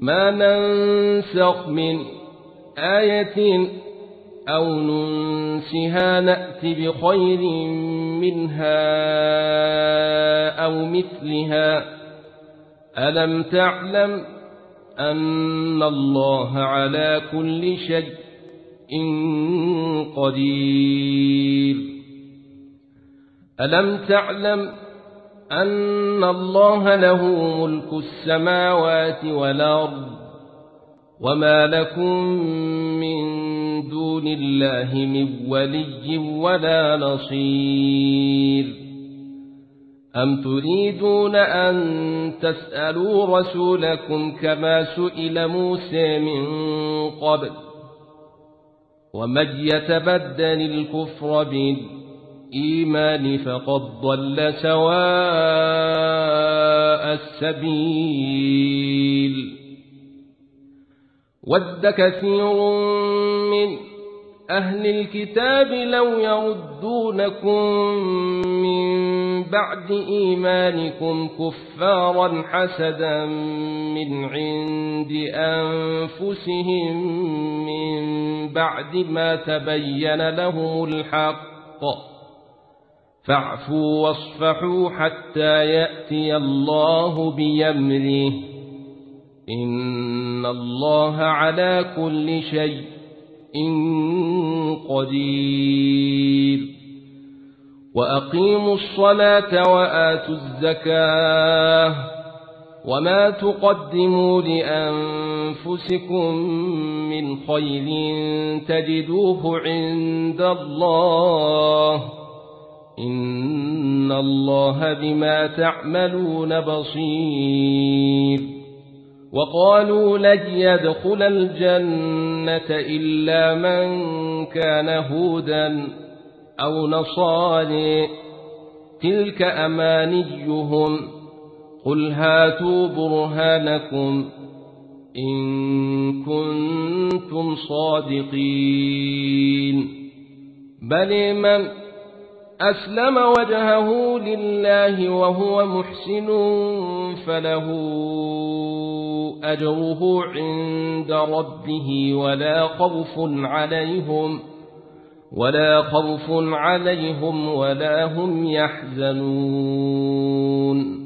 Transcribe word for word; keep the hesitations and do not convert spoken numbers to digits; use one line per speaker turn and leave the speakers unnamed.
ما ننسخ من آية أو ننسها نأت بخير منها أو مثلها ألم تعلم أن الله على كل شيء قدير ألم تعلم أن الله له ملك السماوات والأرض وما لكم من دون الله من ولي ولا نصير أم تريدون أن تسألوا رسولكم كما سئل موسى من قبل ومن يتبدل الكفر بالإيمان فقد ضل سواء السبيل ود كثير من أهل الكتاب لو يردونكم من بعد إيمانكم كفارا حسدا من عند أنفسهم من بعد ما تبين لهم الحق فاعفوا واصفحوا حتى يأتي الله بأمره إن الله على كل شيء قدير وأقيموا الصلاة وآتوا الزكاة وما تقدموا لأنفسكم من خير تجدوه عند الله إن الله بما تعملون بصير وقالوا لن يدخل الجنة إلا من كان هودا أو نصارى تلك أمانيهم قل هاتوا برهانكم إن كنتم صادقين بل من أسلم وجهه لله وهو محسن فله أجره عند ربه ولا خوف عليهم ولا خوف عليهم ولا هم يحزنون